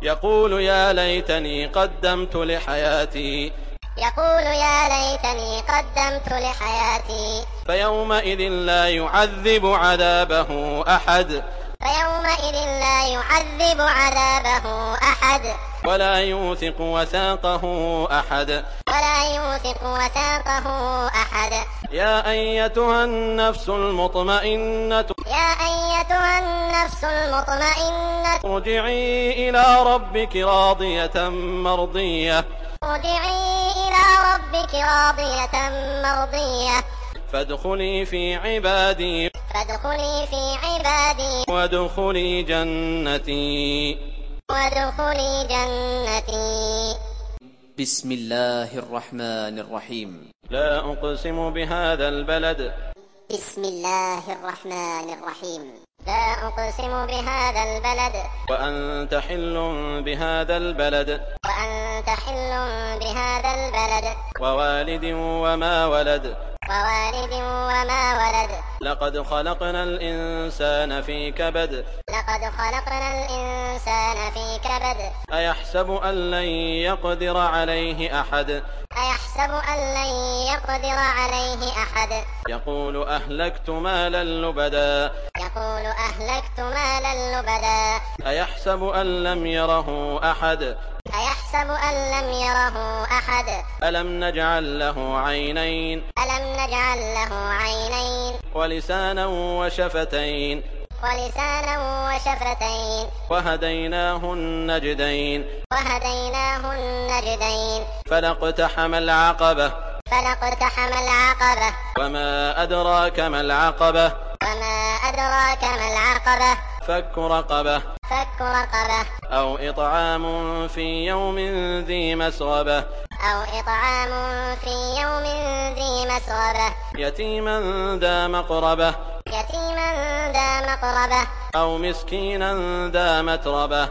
يقول يا ليتني قدمت لحياتي فيومئذ لا يعذب عذابه أحد ولا يوثق وثاقه أحد يا أيتها النفس المطمئنة ارجعي إلى ربك راضية مرضية فادخلي في عبادي وادخلي جنتي. بسم الله الرحمن الرحيم. لا أقسم بهذا البلد وأنت حل بهذا البلد ووالد وما ولد لقد خلقنا الإنسان في كبد أيحسب أن لن يقدر عليه أحد يقول أهلكت مالا لبدا أيحسب أن لم يره أحد ألم نجعل له عينين ولسانا وشفتين وهديناه النجدين فلاقتحم العقبة وما أدراك ما العقبة فك رقبة أو إطعام في يوم ذي مسغبة يتيما ذا مقربة أو مسكينا ذا متربة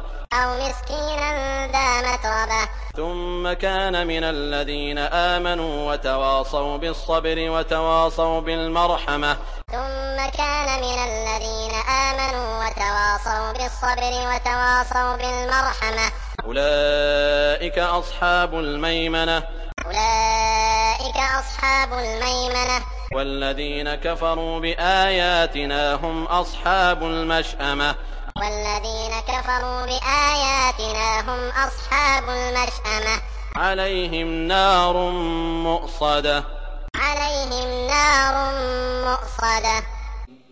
ثم كان من الذين آمنوا وتواصوا بالصبر وتواصوا بالمرحمة أولئك أصحاب الميمنة والذين كفروا بآياتنا هم أصحاب المشأمة عليهم نار مؤصدة